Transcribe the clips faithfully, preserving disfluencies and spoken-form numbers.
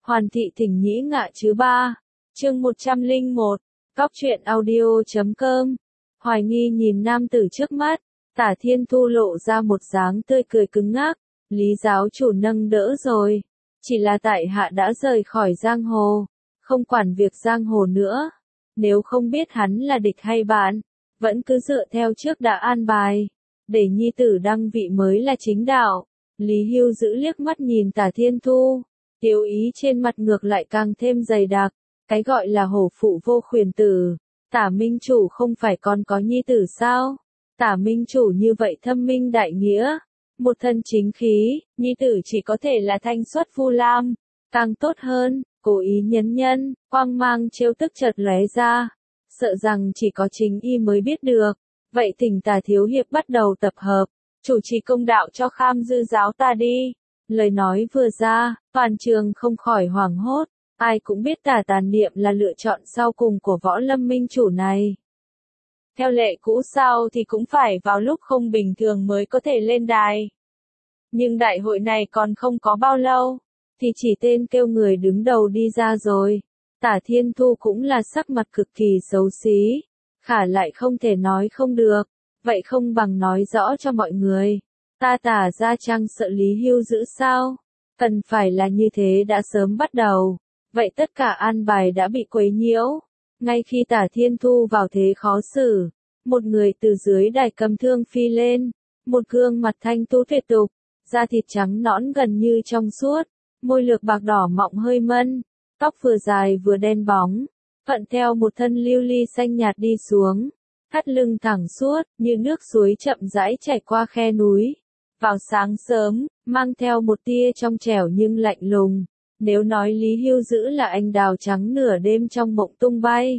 Hoàn thị thỉnh nhĩ ngạ chứ ba. Chương một trăm lẻ một. Cóc truyện audio chấm com. Hoài nghi nhìn nam tử trước mắt, Tả Thiên Thu lộ ra một dáng tươi cười cứng ngắc. Lý giáo chủ nâng đỡ rồi. Chỉ là tại hạ đã rời khỏi giang hồ, không quản việc giang hồ nữa. Nếu không biết hắn là địch hay bạn, vẫn cứ dựa theo trước đã an bài, để nhi tử đăng vị mới là chính đạo. Lý Hưu giữ liếc mắt nhìn Tả Thiên Thu, tiêu ý trên mặt ngược lại càng thêm dày đặc. Cái gọi là hổ phụ vô khuyển tử, Tả Minh Chủ không phải còn có nhi tử sao? Tả Minh Chủ như vậy thâm minh đại nghĩa, một thân chính khí, nhi tử chỉ có thể là thanh xuất Vu Lam, càng tốt hơn. Cố ý nhấn nhân, quang mang trêu tức chợt lóe ra, sợ rằng chỉ có chính y mới biết được. Vậy thỉnh Tả thiếu hiệp bắt đầu tập hợp, chủ trì công đạo cho Kham Dư giáo ta đi. Lời nói vừa ra, toàn trường không khỏi hoảng hốt, ai cũng biết Tả Tàn Niệm là lựa chọn sau cùng của Võ Lâm Minh Chủ này. Theo lệ cũ sao thì cũng phải vào lúc không bình thường mới có thể lên đài. Nhưng đại hội này còn không có bao lâu, thì chỉ tên kêu người đứng đầu đi ra rồi. Tả Thiên Thu cũng là sắc mặt cực kỳ xấu xí, khả lại không thể nói không được, vậy không bằng nói rõ cho mọi người. Ta Tả gia chăng sợ Lý Hưu giữ sao? Cần phải là như thế đã sớm bắt đầu, vậy tất cả an bài đã bị quấy nhiễu. Ngay khi Tả Thiên Thu vào thế khó xử, một người từ dưới đài cầm thương phi lên, một gương mặt thanh tú tuyệt tục, da thịt trắng nõn gần như trong suốt, môi lược bạc đỏ mọng hơi mân, tóc vừa dài vừa đen bóng, thuận theo một thân lưu ly xanh nhạt đi xuống, thắt lưng thẳng suốt, như nước suối chậm rãi chảy qua khe núi. Vào sáng sớm, mang theo một tia trong trẻo nhưng lạnh lùng. Nếu nói Lý Hưu giữ là anh đào trắng nửa đêm trong mộng tung bay,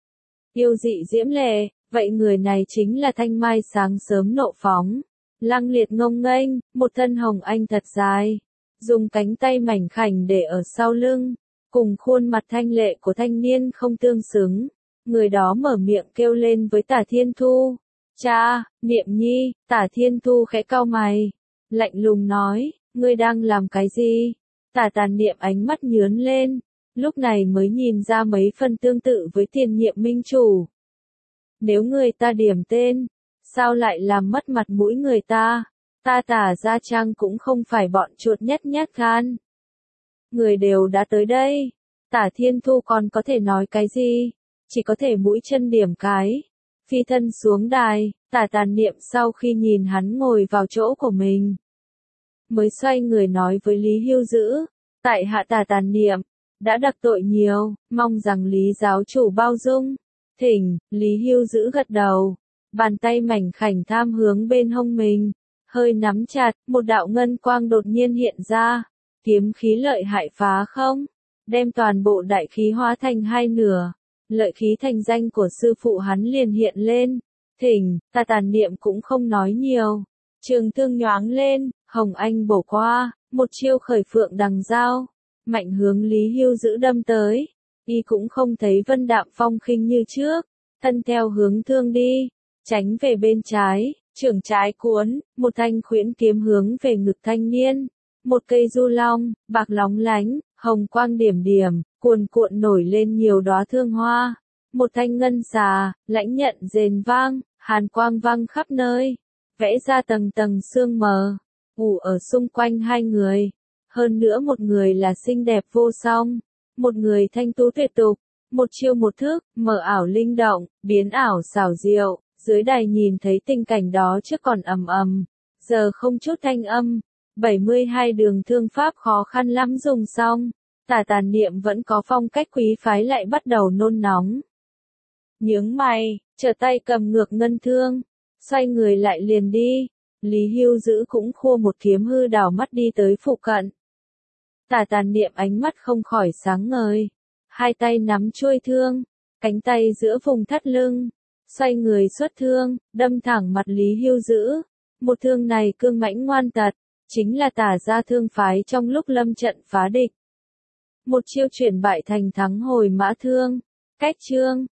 yêu dị diễm lệ, vậy người này chính là thanh mai sáng sớm nộ phóng, lăng liệt ngông nghênh, một thân hồng anh thật dài, dùng cánh tay mảnh khảnh để ở sau lưng, cùng khuôn mặt thanh lệ của thanh niên không tương xứng. Người đó mở miệng kêu lên với Tả Thiên Thu. Cha, Niệm Nhi. Tả Thiên Thu khẽ cau mày, lạnh lùng nói, ngươi đang làm cái gì? Tả Tàn Niệm ánh mắt nhướng lên, lúc này mới nhìn ra mấy phần tương tự với tiền nhiệm minh chủ. Nếu người ta điểm tên, sao lại làm mất mặt mũi người ta? Ta Tả gia trang cũng không phải bọn chuột nhắt nhát gan. Người đều đã tới đây, Tả Thiên Thu còn có thể nói cái gì? Chỉ có thể mũi chân điểm cái, phi thân xuống đài. Tả Tàn Niệm sau khi nhìn hắn ngồi vào chỗ của mình, mới xoay người nói với Lý Hưu giữ, tại hạ Tả Tàn Niệm đã đắc tội nhiều, mong rằng Lý giáo chủ bao dung. Thỉnh. Lý Hưu giữ gật đầu, bàn tay mảnh khảnh tham hướng bên hông mình, hơi nắm chặt, một đạo ngân quang đột nhiên hiện ra, kiếm khí lợi hại phá không, đem toàn bộ đại khí hóa thành hai nửa. Lợi khí thành danh của sư phụ hắn liền hiện lên. Thỉnh. Tả Tàn Niệm cũng không nói nhiều, trường thương nhoáng lên, hồng anh bổ qua, một chiêu khởi phượng đằng dao, mạnh hướng Lý Hưu giữ đâm tới. Y cũng không thấy vân đạm phong khinh như trước, thân theo hướng thương đi, tránh về bên trái, trưởng trái cuốn, một thanh khuyễn kiếm hướng về ngực thanh niên. Một cây du long, bạc lóng lánh, hồng quang điểm điểm, cuồn cuộn nổi lên nhiều đóa thương hoa. Một thanh ngân xà, lãnh nhận rền vang, hàn quang vang khắp nơi, vẽ ra tầng tầng sương mờ, ủ ở xung quanh hai người. Hơn nữa một người là xinh đẹp vô song, một người thanh tú tuyệt tục, một chiêu một thức, mờ ảo linh động, biến ảo xảo diệu. Dưới đài nhìn thấy tình cảnh đó trước còn ầm ầm, giờ không chút thanh âm. bảy mươi hai đường thương pháp khó khăn lắm dùng xong, Tả Tàn Niệm vẫn có phong cách quý phái lại bắt đầu nôn nóng. Nhướng mày, trở tay cầm ngược ngân thương, xoay người lại liền đi. Lý Hưu giữ cũng khua một kiếm hư đảo mắt đi tới phụ cận. Tả Tàn Niệm ánh mắt không khỏi sáng ngời, hai tay nắm chuôi thương, cánh tay giữa vùng thắt lưng, xoay người xuất thương, đâm thẳng mặt Lý Hưu giữ. Một thương này cương mãnh ngoan tật, chính là Tả gia thương phái trong lúc lâm trận phá địch. Một chiêu chuyển bại thành thắng hồi mã thương. Cách chương.